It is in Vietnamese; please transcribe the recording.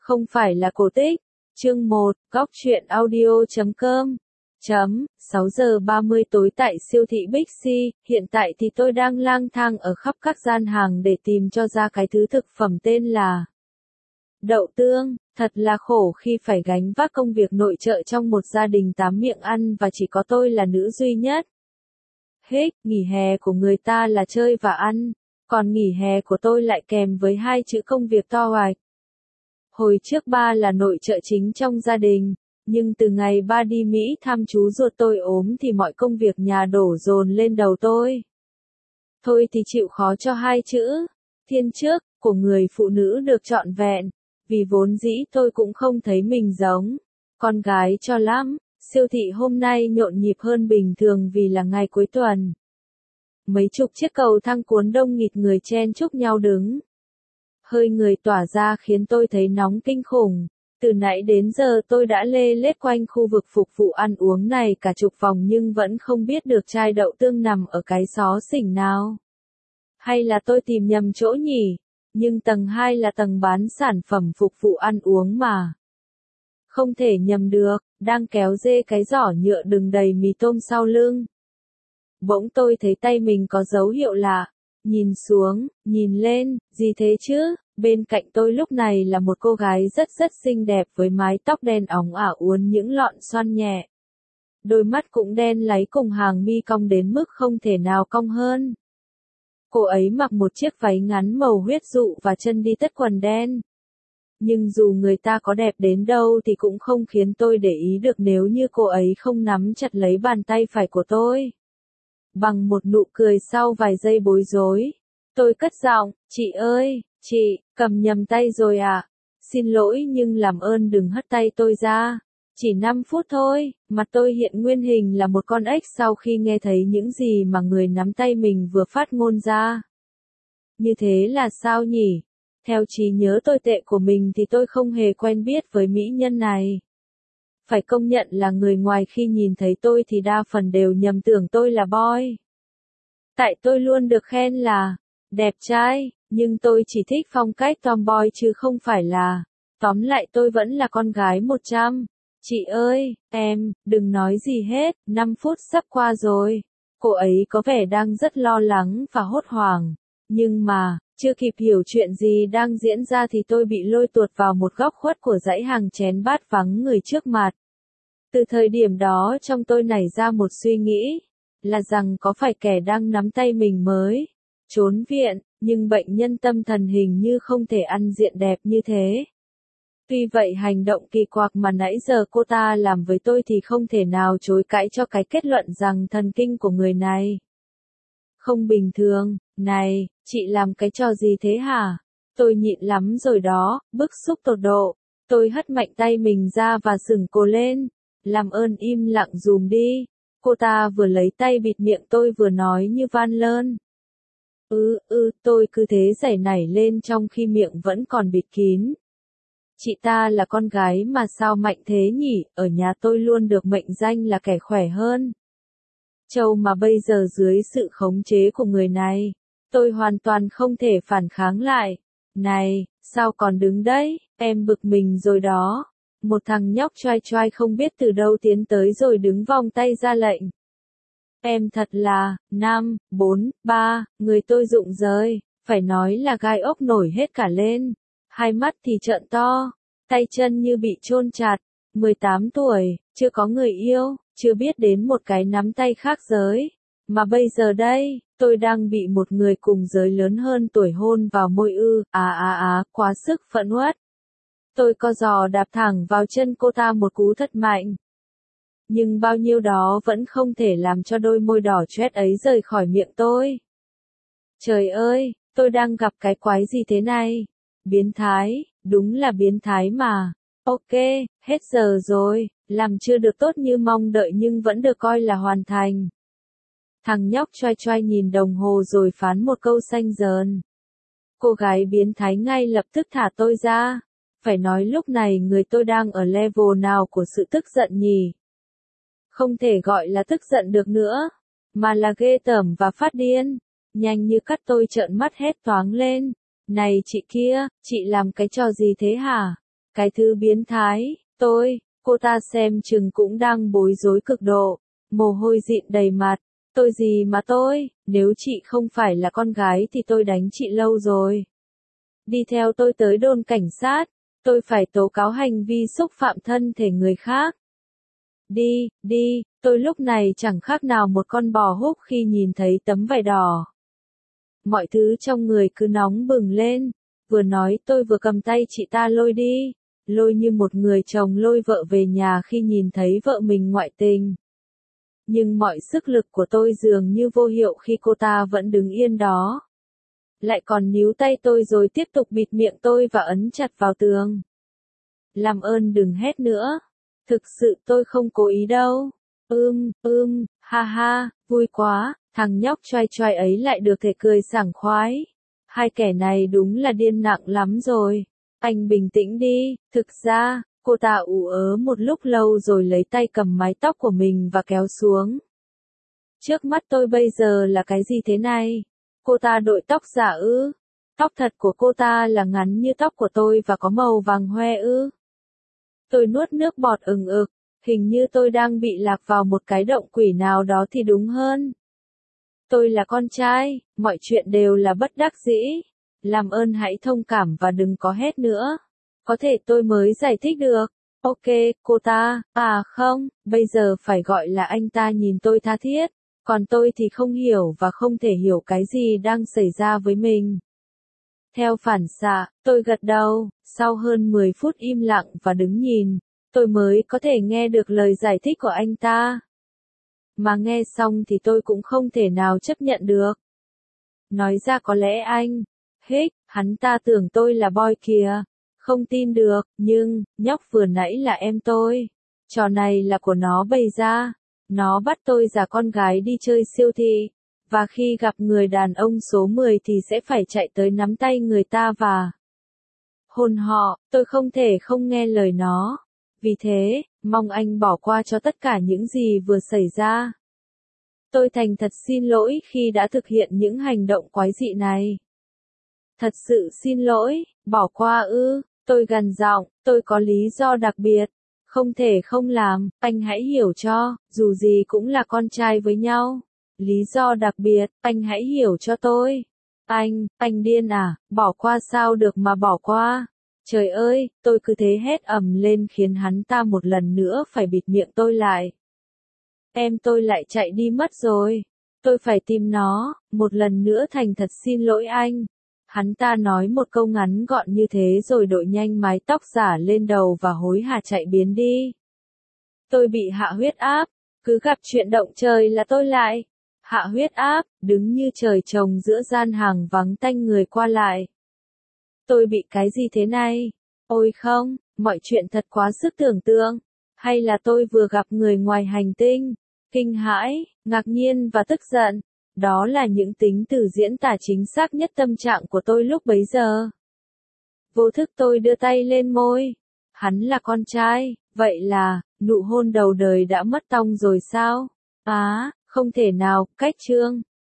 Không phải là cổ tích. Chương 1, góc truyện audio.com. 6 giờ 30 tối tại siêu thị Big C, hiện tại thì tôi đang lang thang ở khắp các gian hàng để tìm cho ra cái thứ thực phẩm tên là đậu tương. Thật là khổ khi phải gánh vác công việc nội trợ trong một gia đình 8 miệng ăn và chỉ có tôi là nữ duy nhất. Nghỉ hè của người ta là chơi và ăn, còn nghỉ hè của tôi lại kèm với hai chữ công việc to hoạch. Hồi trước ba là nội trợ chính trong gia đình, nhưng từ ngày ba đi Mỹ thăm chú ruột tôi ốm thì mọi công việc nhà đổ dồn lên đầu tôi. Thôi thì chịu khó cho hai chữ thiên chức của người phụ nữ được trọn vẹn, vì vốn dĩ tôi cũng không thấy mình giống con gái cho lắm. Siêu thị hôm nay nhộn nhịp hơn bình thường vì là ngày cuối tuần. Mấy chục chiếc cầu thang cuốn đông nghịt người chen chúc nhau đứng. Hơi người tỏa ra khiến tôi thấy nóng kinh khủng. Từ nãy đến giờ tôi đã lê lết quanh khu vực phục vụ ăn uống này cả chục vòng nhưng vẫn không biết được chai đậu tương nằm ở cái xó xỉnh nào. Hay là tôi tìm nhầm chỗ nhỉ? Nhưng tầng 2 là tầng bán sản phẩm phục vụ ăn uống mà. Không thể nhầm được, đang kéo dê cái giỏ nhựa đựng đầy mì tôm sau lưng. Bỗng tôi thấy tay mình có dấu hiệu lạ. Nhìn xuống, nhìn lên, gì thế chứ? Bên cạnh tôi lúc này là một cô gái rất xinh đẹp với mái tóc đen óng ả uốn những lọn xoăn nhẹ. Đôi mắt cũng đen láy cùng hàng mi cong đến mức không thể nào cong hơn. Cô ấy mặc một chiếc váy ngắn màu huyết dụ và chân đi tất quần đen. Nhưng dù người ta có đẹp đến đâu thì cũng không khiến tôi để ý được nếu như cô ấy không nắm chặt lấy bàn tay phải của tôi. Bằng một nụ cười sau vài giây bối rối, tôi cất giọng, chị ơi, chị, cầm nhầm tay rồi à? Xin lỗi nhưng làm ơn đừng hất tay tôi ra. Chỉ 5 phút thôi, mặt tôi hiện nguyên hình là một con ếch sau khi nghe thấy những gì mà người nắm tay mình vừa phát ngôn ra. Như thế là sao nhỉ? Theo trí nhớ tồi tệ của mình thì tôi không hề quen biết với mỹ nhân này. Phải công nhận là người ngoài khi nhìn thấy tôi thì đa phần đều nhầm tưởng tôi là boy. Tại tôi luôn được khen là đẹp trai, nhưng tôi chỉ thích phong cách tomboy chứ không phải là. Tóm lại tôi vẫn là con gái 100. Chị ơi, em, đừng nói gì hết, 5 phút sắp qua rồi. Cô ấy có vẻ đang rất lo lắng và hốt hoảng. Nhưng mà, chưa kịp hiểu chuyện gì đang diễn ra thì tôi bị lôi tuột vào một góc khuất của dãy hàng chén bát vắng người trước mặt. Từ thời điểm đó trong tôi nảy ra một suy nghĩ, là rằng có phải kẻ đang nắm tay mình mới trốn viện, nhưng bệnh nhân tâm thần hình như không thể ăn diện đẹp như thế. Tuy vậy hành động kỳ quặc mà nãy giờ cô ta làm với tôi thì không thể nào chối cãi cho cái kết luận rằng thần kinh của người này không bình thường. Này, chị làm cái trò gì thế hả? Tôi nhịn lắm rồi đó, bức xúc tột độ. Tôi hất mạnh tay mình ra và sừng cô lên. Làm ơn im lặng dùm đi. Cô ta vừa lấy tay bịt miệng tôi vừa nói như van lơn. Tôi cứ thế giãy nảy lên trong khi miệng vẫn còn bịt kín. Chị ta là con gái mà sao mạnh thế nhỉ, ở nhà tôi luôn được mệnh danh là kẻ khỏe hơn trâu mà bây giờ dưới sự khống chế của người này, tôi hoàn toàn không thể phản kháng lại. Này, sao còn đứng đấy, em bực mình rồi đó. Một thằng nhóc choai choai không biết từ đâu tiến tới rồi đứng vòng tay ra lệnh. Em thật là, 5, 4, 3, người tôi rụng rời, phải nói là gai ốc nổi hết cả lên. Hai mắt thì trợn to, tay chân như bị chôn chặt. 18 tuổi, chưa có người yêu, chưa biết đến một cái nắm tay khác giới. Mà bây giờ đây, tôi đang bị một người cùng giới lớn hơn tuổi hôn vào môi quá sức phẫn uất. Tôi co giò đạp thẳng vào chân cô ta một cú thật mạnh. Nhưng bao nhiêu đó vẫn không thể làm cho đôi môi đỏ choét ấy rời khỏi miệng tôi. Trời ơi, tôi đang gặp cái quái gì thế này? Biến thái, đúng là biến thái mà. Ok, hết giờ rồi, làm chưa được tốt như mong đợi nhưng vẫn được coi là hoàn thành. Thằng nhóc choai choai nhìn đồng hồ rồi phán một câu xanh dờn. Cô gái biến thái ngay lập tức thả tôi ra. Phải nói lúc này người tôi đang ở level nào của sự tức giận nhỉ? Không thể gọi là tức giận được nữa, mà là ghê tởm và phát điên. Nhanh như cắt tôi trợn mắt hét toáng lên. Này chị kia, chị làm cái trò gì thế hả? Cái thứ biến thái, cô ta xem chừng cũng đang bối rối cực độ, mồ hôi dịn đầy mặt. Tôi gì mà tôi, nếu chị không phải là con gái thì tôi đánh chị lâu rồi. Đi theo tôi tới đồn cảnh sát, tôi phải tố cáo hành vi xúc phạm thân thể người khác. Đi, tôi lúc này chẳng khác nào một con bò húc khi nhìn thấy tấm vải đỏ. Mọi thứ trong người cứ nóng bừng lên, vừa nói tôi vừa cầm tay chị ta lôi như một người chồng lôi vợ về nhà khi nhìn thấy vợ mình ngoại tình. Nhưng mọi sức lực của tôi dường như vô hiệu khi cô ta vẫn đứng yên đó. Lại còn níu tay tôi rồi tiếp tục bịt miệng tôi và ấn chặt vào tường. Làm ơn đừng hét nữa. Thực sự tôi không cố ý đâu. Ha ha, vui quá, thằng nhóc choai choai ấy lại được thể cười sảng khoái. Hai kẻ này đúng là điên nặng lắm rồi. Anh bình tĩnh đi, thực ra, cô ta ủ ớ một lúc lâu rồi lấy tay cầm mái tóc của mình và kéo xuống. Trước mắt tôi bây giờ là cái gì thế này? Cô ta đội tóc giả ư? Tóc thật của cô ta là ngắn như tóc của tôi và có màu vàng hoe ư? Tôi nuốt nước bọt ừng ực, hình như tôi đang bị lạc vào một cái động quỷ nào đó thì đúng hơn. Tôi là con trai, mọi chuyện đều là bất đắc dĩ. Làm ơn hãy thông cảm và đừng có hét nữa. Có thể tôi mới giải thích được. Ok, cô ta, không, bây giờ phải gọi là anh ta nhìn tôi tha thiết. Còn tôi thì không hiểu và không thể hiểu cái gì đang xảy ra với mình. Theo phản xạ, tôi gật đầu, sau hơn 10 phút im lặng và đứng nhìn, tôi mới có thể nghe được lời giải thích của anh ta. Mà nghe xong thì tôi cũng không thể nào chấp nhận được. Nói ra có lẽ hắn ta tưởng tôi là boy kìa. Không tin được, nhưng, nhóc vừa nãy là em tôi. Trò này là của nó bày ra. Nó bắt tôi giả con gái đi chơi siêu thị. Và khi gặp người đàn ông số 10 thì sẽ phải chạy tới nắm tay người ta và hôn họ. Tôi không thể không nghe lời nó. Vì thế, mong anh bỏ qua cho tất cả những gì vừa xảy ra. Tôi thành thật xin lỗi khi đã thực hiện những hành động quái dị này. Thật sự xin lỗi, bỏ qua ư? Tôi gằn giọng, tôi có lý do đặc biệt. Không thể không làm, anh hãy hiểu cho, dù gì cũng là con trai với nhau. Lý do đặc biệt, anh hãy hiểu cho tôi. Anh điên à, bỏ qua sao được mà bỏ qua. Trời ơi, tôi cứ thế hét ầm lên khiến hắn ta một lần nữa phải bịt miệng tôi lại. Em tôi lại chạy đi mất rồi. Tôi phải tìm nó, một lần nữa thành thật xin lỗi anh. Hắn ta nói một câu ngắn gọn như thế rồi đội nhanh mái tóc giả lên đầu và hối hả chạy biến đi. Tôi bị hạ huyết áp, cứ gặp chuyện động trời là tôi lại. Hạ huyết áp, đứng như trời trồng giữa gian hàng vắng tanh người qua lại. Tôi bị cái gì thế này? Ôi không, mọi chuyện thật quá sức tưởng tượng. Hay là tôi vừa gặp người ngoài hành tinh? Kinh hãi, ngạc nhiên và tức giận. Đó là những tính từ diễn tả chính xác nhất tâm trạng của tôi lúc bấy giờ. Vô thức tôi đưa tay lên môi. Hắn là con trai, vậy là, nụ hôn đầu đời đã mất tông rồi sao? Không thể nào, cách chương.